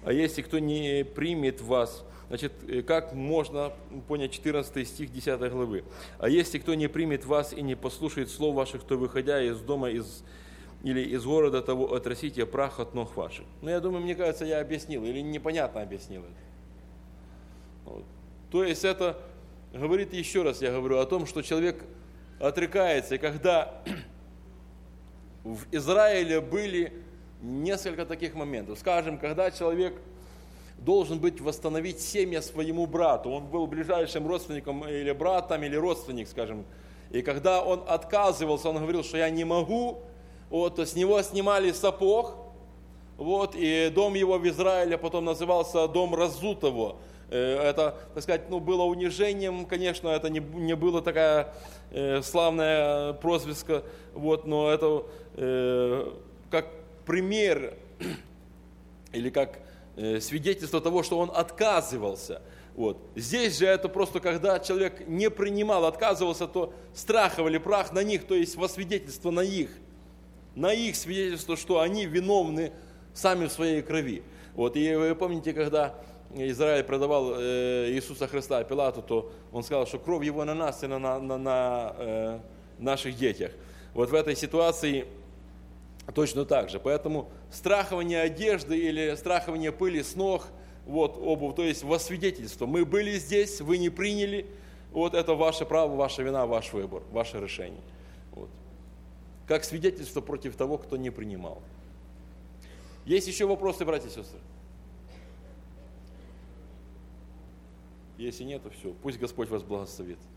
а если кто не примет вас, значит, как можно понять 14 стих 10 главы? А если кто не примет вас и не послушает слов ваших, то, выходя из дома или из города того, отрасите прах от ног ваших. Ну, я думаю, мне кажется, я объяснил, или непонятно объяснил это. Вот. То есть это говорит, еще раз я говорю, о том, что человек отрекается, и когда в Израиле были несколько таких моментов. Скажем, когда человек должен быть восстановить семя своему брату, он был ближайшим родственником или братом, или родственник, скажем, и когда он отказывался, он говорил, что я не могу, вот, то с него снимали сапог, вот, и дом его в Израиле потом назывался дом разутого. Это, так сказать, было унижением, конечно, это не было такая славная прозвиска, вот, но это как пример или как свидетельство того, что он отказывался. Вот. Здесь же это просто, когда человек не принимал, отказывался, то страховали прах на них, то есть во свидетельство на их свидетельство, что они виновны сами в своей крови. Вот. И вы помните, когда Израиль продавал Иисуса Христа Пилату, то он сказал, что кровь его на нас и на наших детях. Вот в этой ситуации точно так же. Поэтому страхование одежды или страхование пыли с ног, вот обувь, то есть во свидетельство. Мы были здесь, вы не приняли, вот это ваше право, ваша вина, ваш выбор, ваше решение. Вот. Как свидетельство против того, кто не принимал. Есть еще вопросы, братья и сестры? Если нет, то все. Пусть Господь вас благословит.